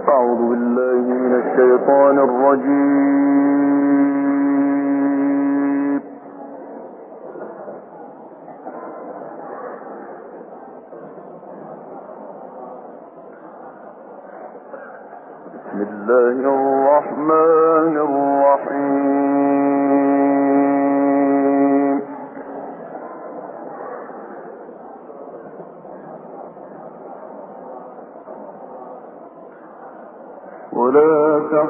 أعوذ بالله من الشيطان الرجيم. بسم الله الرحمن الرحيم. ولا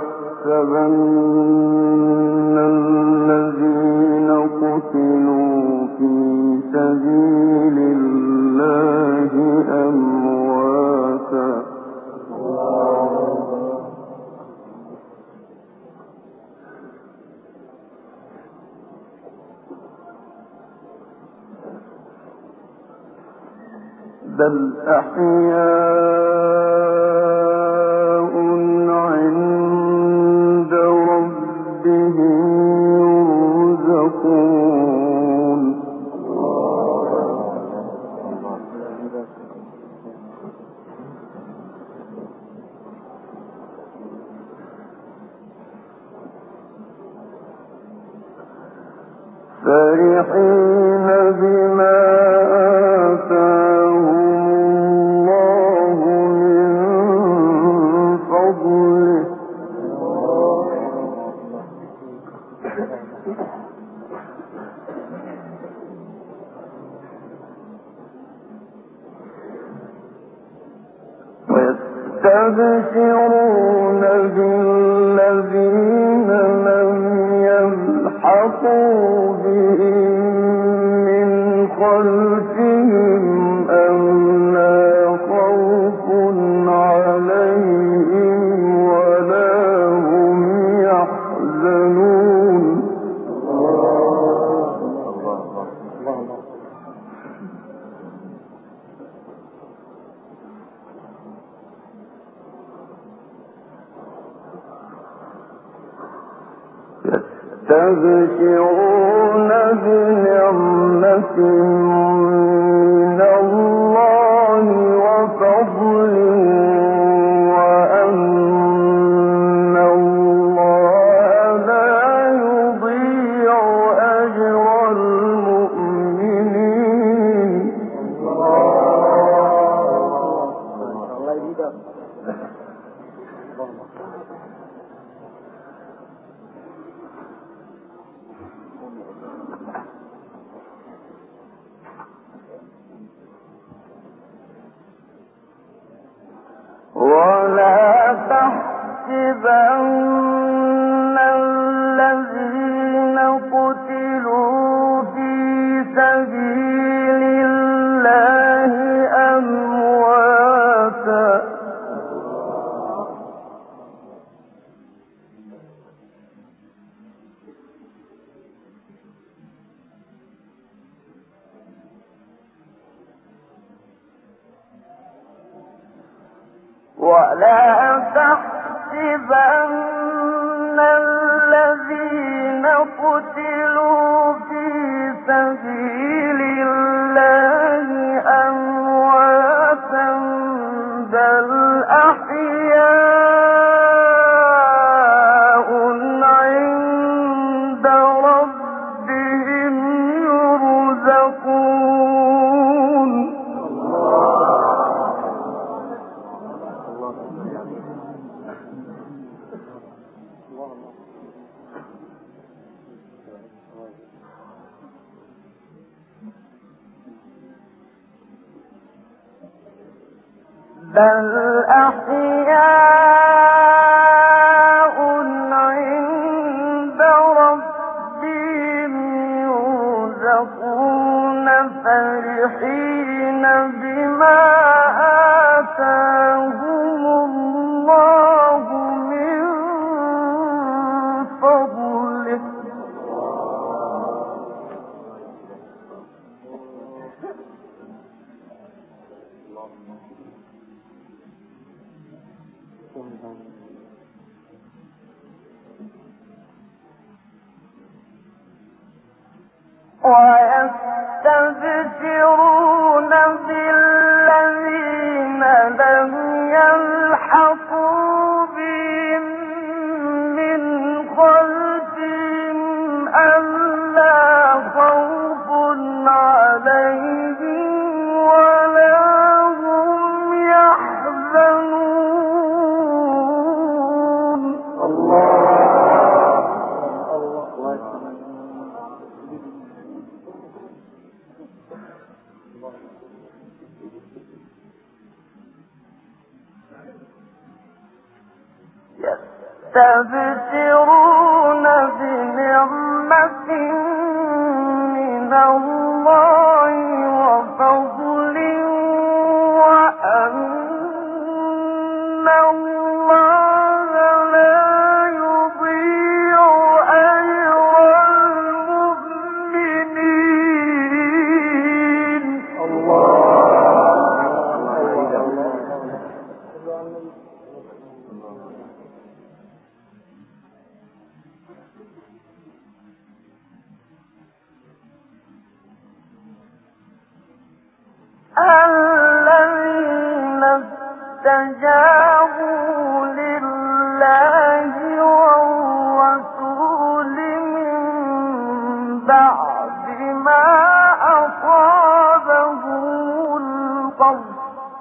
تحسبن الذين قتلوا في سبيل الله أمواتا بل أحياء عند ربهم يرزقون. فرحين بما آتاهم الله من فضله ويستبشرون بالذين لم يلحقوا بهم من خلفهم ألا خوف عليهم ولا هم يحزنون. يستبشرون بنعمة من الله وفضل وأن الله لا يضيع أجر المؤمنين. ولا تحسبن الذين قتلوا في سبيل الله أمواتا ولا تحسبن الذين قتلوا في سبيل الله أمواتا بل أحياء عند ربهم يرزقون. بل أحياء عند ربهم يرزقون فرحين بما آتاهم الله من فضله ويستبشرون بالذين لم يلحقوا يستبشرون بنعمة من الله وفضل وأن الله لا يضيع أجر المؤمنين. الذين استجابوا لله والرسول من بعد ما أصابهم القرح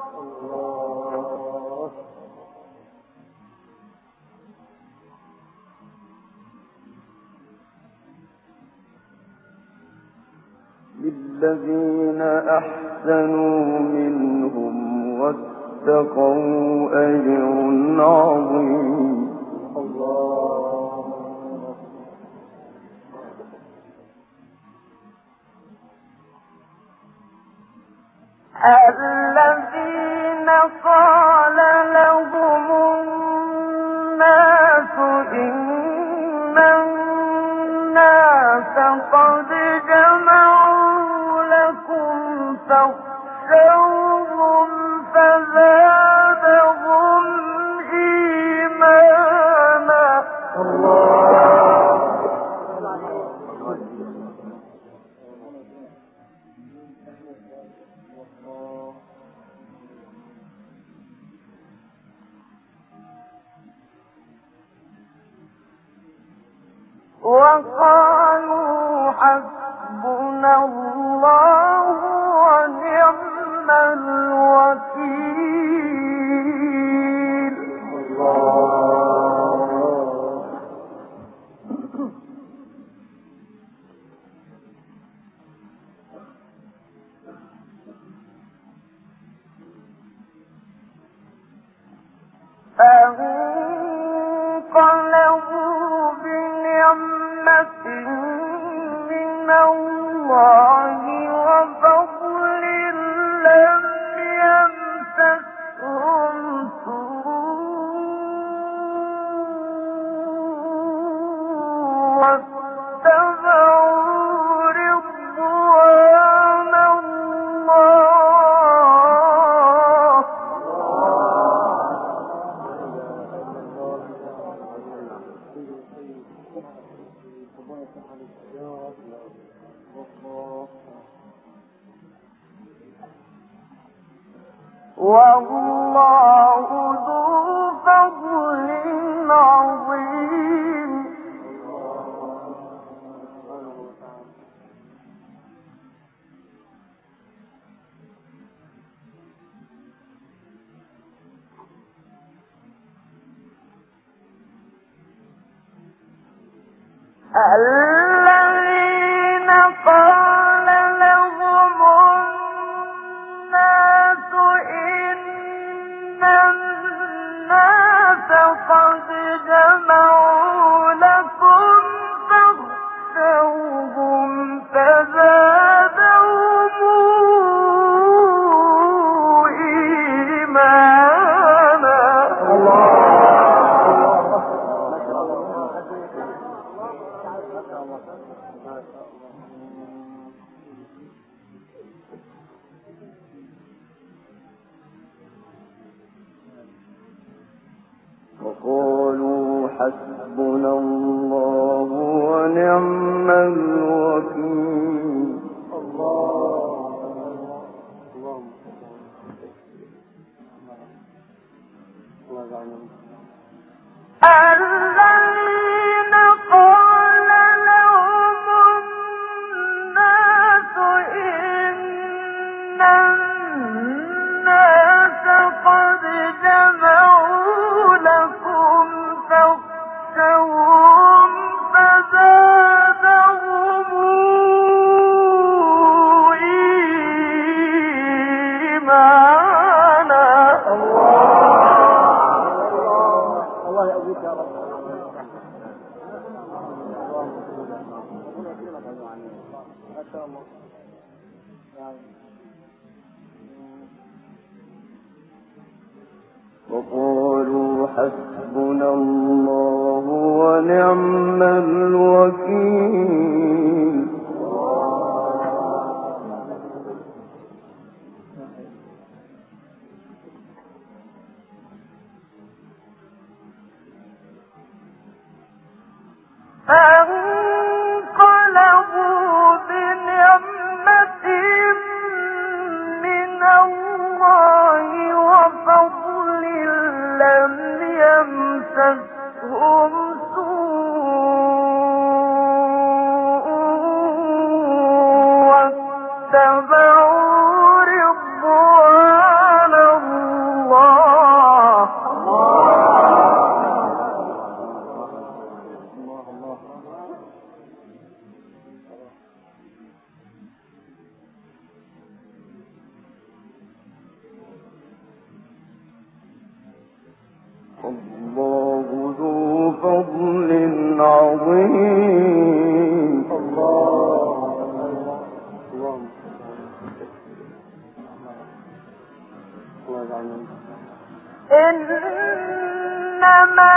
للذين أحسنوا منهم واتقوا أجر عظيم. الذين قال لهم الناس إن الناس قد جمعوا لكم فاخشوهم فزادهم إيمانا. وقالوا حسبنا الله ونعم الوكيل. فانقلبوا بنعمة من الله وفضل لم يمسسهم سوء واتبعوا رضوان الله. والله ذو فضل عظيم. الذين قال لهم الناس إن الناس قد جمعوا لكم فاخشوهم فزادهم إيمانا. وقالوا حسبنا الله ونعم الوكيل. الذين قال لهم الناس إن الناس قد جمعوا لكم فاخشوهم فزادهم إيمانا. الله يقويك شاء الله. وقالوا حسبنا الله ونعم الوكيل. فانقلبوا بنعمة من الله وفضل لم يمسسهم سوء واتبعوا رضوان الله. الله ذو فضل عظيم. إنما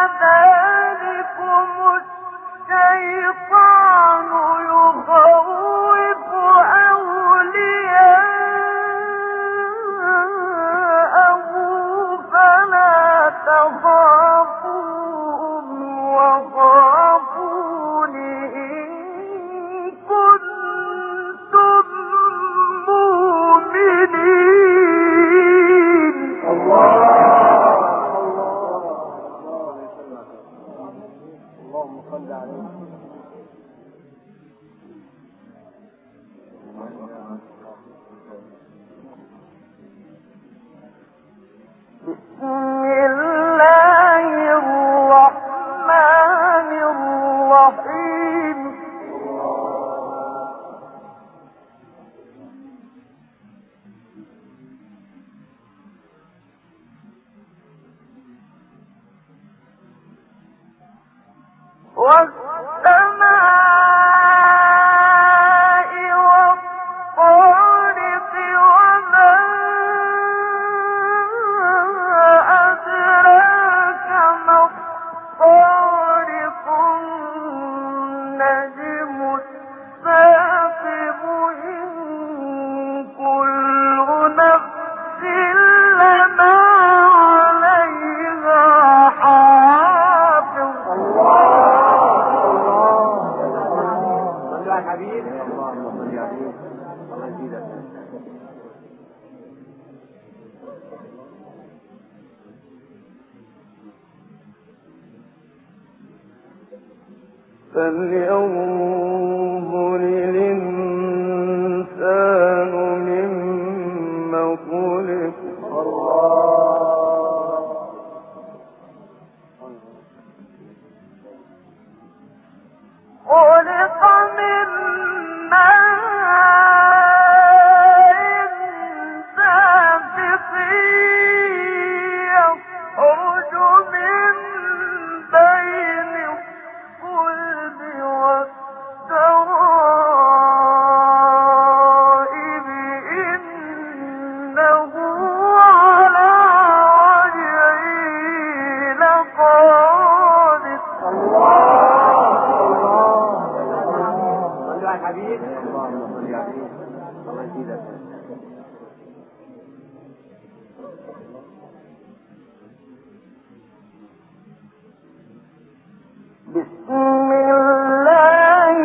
ذلكم الشيطان يخوف أولياءه فلا تخافوهم وخافون إن كنتم مؤمنين. اللهم صل عليه. بسم الله الرحمن الرحيم. والسماء والطارق وما أدراك ما الطارق النجم الثاقب إن كل نفس لما عليها حافظ. صل على الحبيب. اللهم صل عليه. الله يزيدك. فلينظر الإنسان مما خلق. خلق من ماء دافق يخرج من بين الصلب والترائب إنه على وجهه لقادر. صل على الحبيب. اللهم صل عليه. الله يزيدك. بسم الله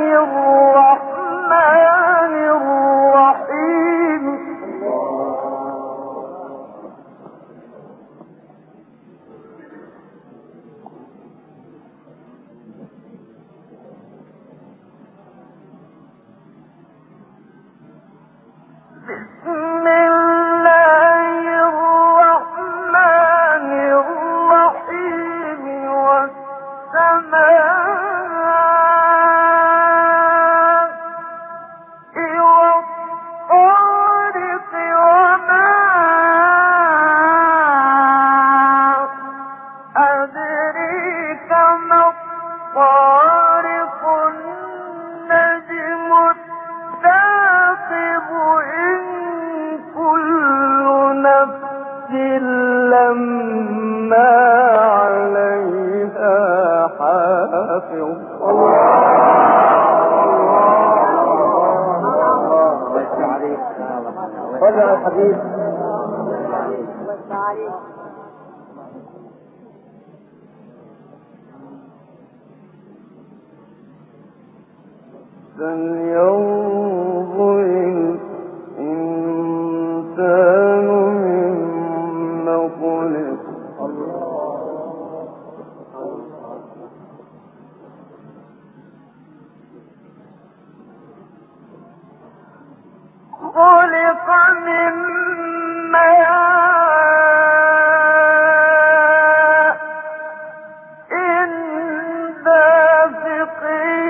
الرحمن الرحيم. بسم الله الرحمن الرحيم. والسماء الحبيب. فلينظر الإنسان مما خلق خلق من ماء دافق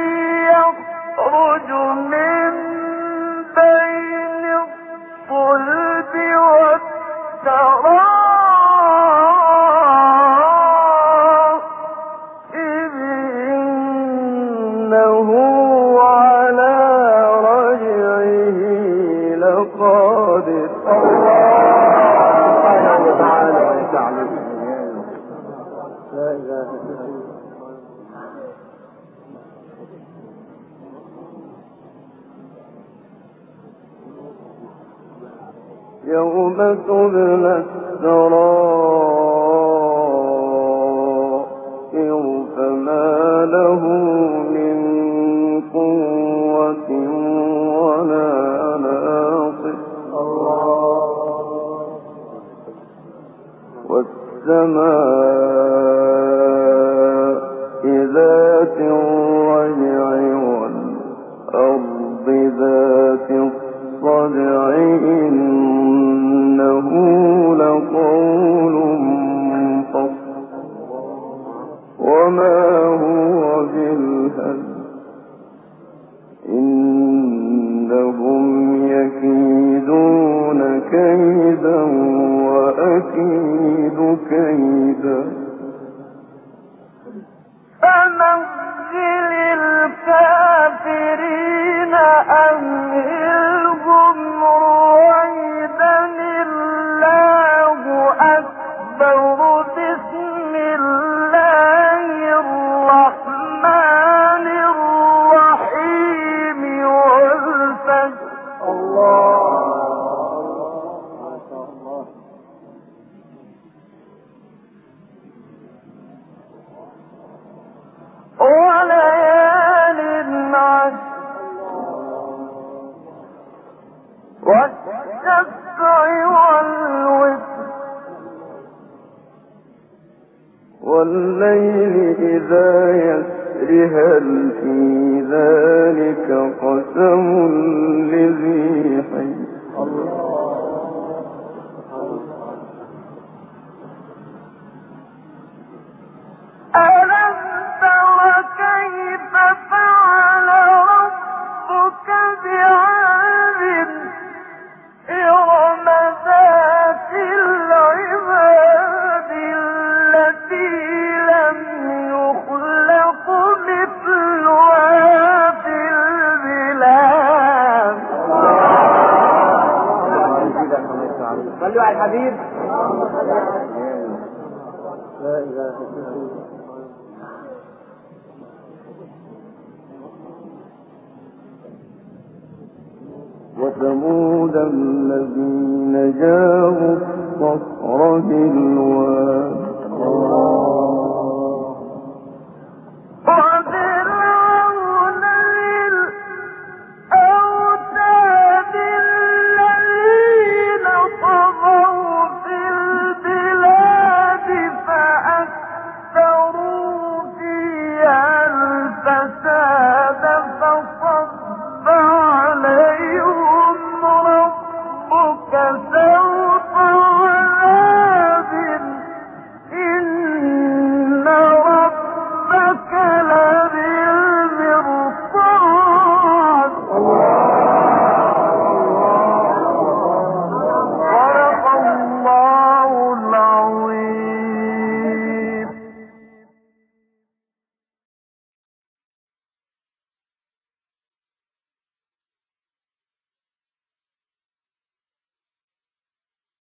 يخرج من بين الصلب والترائب إنه على رجعه لقادر. سبحانه وتعالى ويتعلم. لا إله إلا الله. يوم تبلى السرائر فما له من قوة ولا ناصر والسماء ذات الرجع والأرض ذات الصدع إنه لقول فصل وما هو بالهزل إنهم يكيدون كيدا وأكيد كيدا. فمهل الكافرين أمهلهم رويدا الله أكبر. بسم الله الرحمن الرحيم والفجر. وليال عشر والشفع والوتر والليل إذا يسر هل في ذلك قسم لذي حجر. ألم تر كيف فعل ربك بعاد إرم ذات العماد التي لم يخلق مثلها في البلاد. صلوا على الحبيب. لا إله إلا الله. وثمود الذين جابوا الصخر بالواد وفرعون ذي الأوتاد الذين طغوا في البلاد فأكثروا فيها الفساد فصب عليهم ربك